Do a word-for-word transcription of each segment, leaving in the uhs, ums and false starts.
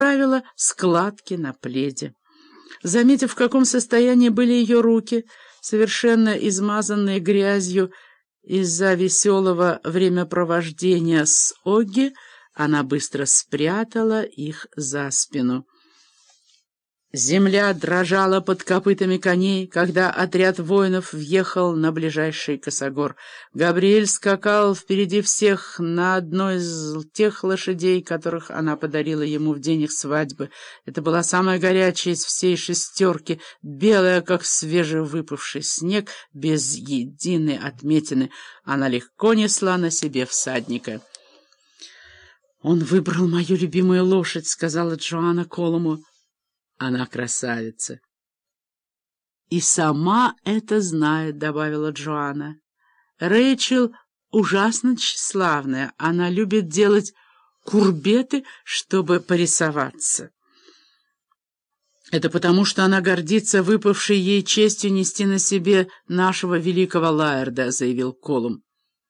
поправила складки на пледе. Заметив, в каком состоянии были ее руки, совершенно измазанные грязью из-за веселого времяпровождения с Огги, она быстро спрятала их за спину. Земля дрожала под копытами коней, когда отряд воинов въехал на ближайший косогор. Габриэль скакал впереди всех на одной из тех лошадей, которых она подарила ему в день их свадьбы. Это была самая горячая из всей шестерки, белая, как свежевыпавший снег, без единой отметины. Она легко несла на себе всадника. «Он выбрал мою любимую лошадь», — сказала Джоанна Колуму. «Она красавица». «И сама это знает», — добавила Джоанна. «Рэйчел ужасно тщеславная. Она любит делать курбеты, чтобы порисоваться». «Это потому, что она гордится выпавшей ей честью нести на себе нашего великого Лаэрда», — заявил Колум.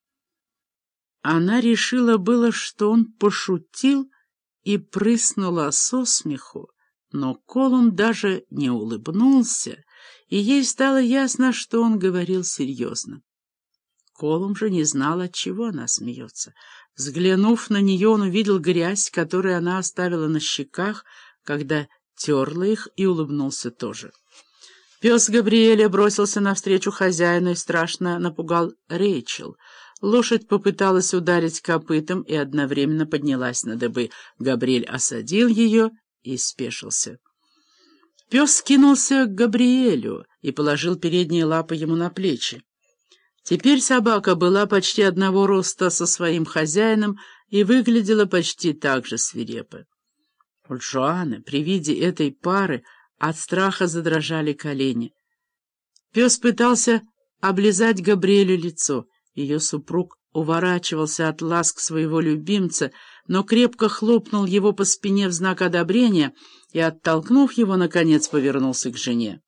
Она решила было, что он пошутил, и прыснула со смеху. Но Колум даже не улыбнулся, и ей стало ясно, что он говорил серьезно. Колум же не знал, от чего она смеется. Взглянув на нее, он увидел грязь, которую она оставила на щеках, когда терла их, и улыбнулся тоже. Пес Габриэля бросился навстречу хозяину и страшно напугал Рэйчел. Лошадь попыталась ударить копытом и одновременно поднялась на дыбы. Габриэль осадил ее и спешился. Пес кинулся к Габриэлю и положил передние лапы ему на плечи. Теперь собака была почти одного роста со своим хозяином и выглядела почти так же свирепо. У Джоанны при виде этой пары от страха задрожали колени. Пес пытался облизать Габриэлю лицо. Ее супруг уворачивался от ласк своего любимца, но крепко хлопнул его по спине в знак одобрения и, оттолкнув его, наконец повернулся к жене.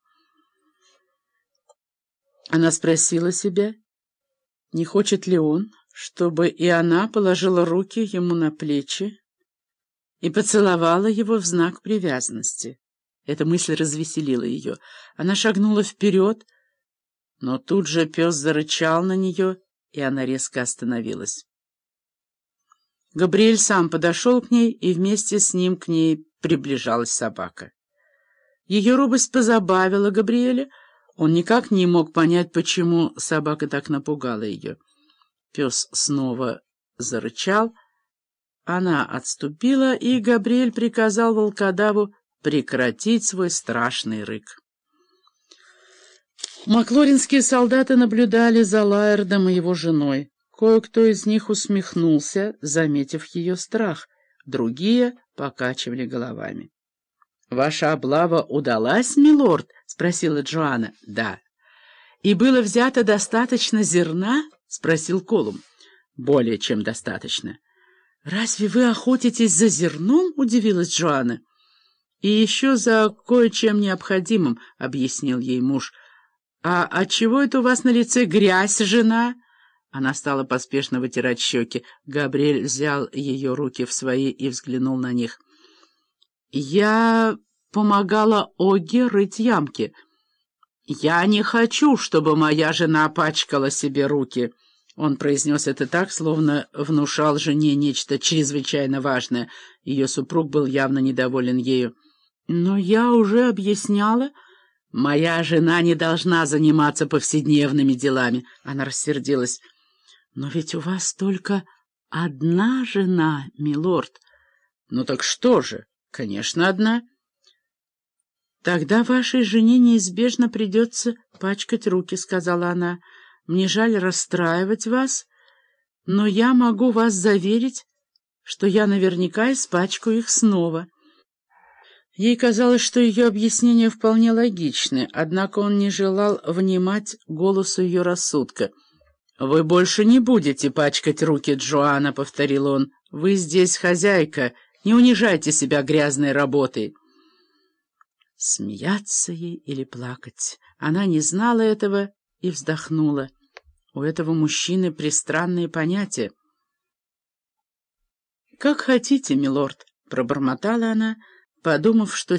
Она спросила себя, не хочет ли он, чтобы и она положила руки ему на плечи и поцеловала его в знак привязанности. Эта мысль развеселила ее. Она шагнула вперед, но тут же пес зарычал на нее, и она резко остановилась. Габриэль сам подошел к ней, и вместе с ним к ней приближалась собака. Ее робость позабавила Габриэля. Он никак не мог понять, почему собака так напугала ее. Пес снова зарычал. Она отступила, и Габриэль приказал волкодаву прекратить свой страшный рык. Маклоринские солдаты наблюдали за Лаэрдом и его женой. Кое-кто из них усмехнулся, заметив ее страх. Другие покачивали головами. — Ваша облава удалась, милорд? — спросила Джоанна. — Да. — И было взято достаточно зерна? — спросил Колум. — Более чем достаточно. — Разве вы охотитесь за зерном? — удивилась Джоанна. — И еще за кое-чем необходимым, — объяснил ей муж. — А отчего это у вас на лице грязь, жена? Она стала поспешно вытирать щеки. Габриэль взял ее руки в свои и взглянул на них. — Я помогала Огге рыть ямки. — Я не хочу, чтобы моя жена пачкала себе руки. Он произнес это так, словно внушал жене нечто чрезвычайно важное. Ее супруг был явно недоволен ею. — Но я уже объясняла... «Моя жена не должна заниматься повседневными делами», — она рассердилась. «Но ведь у вас только одна жена, милорд». «Ну так что же? Конечно, одна». «Тогда вашей жене неизбежно придется пачкать руки», — сказала она. «Мне жаль расстраивать вас, но я могу вас заверить, что я наверняка испачкаю их снова». Ей казалось, что ее объяснения вполне логичны, однако он не желал внимать голосу ее рассудка. «Вы больше не будете пачкать руки, Джоанна», — повторил он. «Вы здесь хозяйка, не унижайте себя грязной работой». Смеяться ей или плакать? Она не знала этого и вздохнула. У этого мужчины пристранные понятия. «Как хотите, милорд», — пробормотала она, — Подумав, что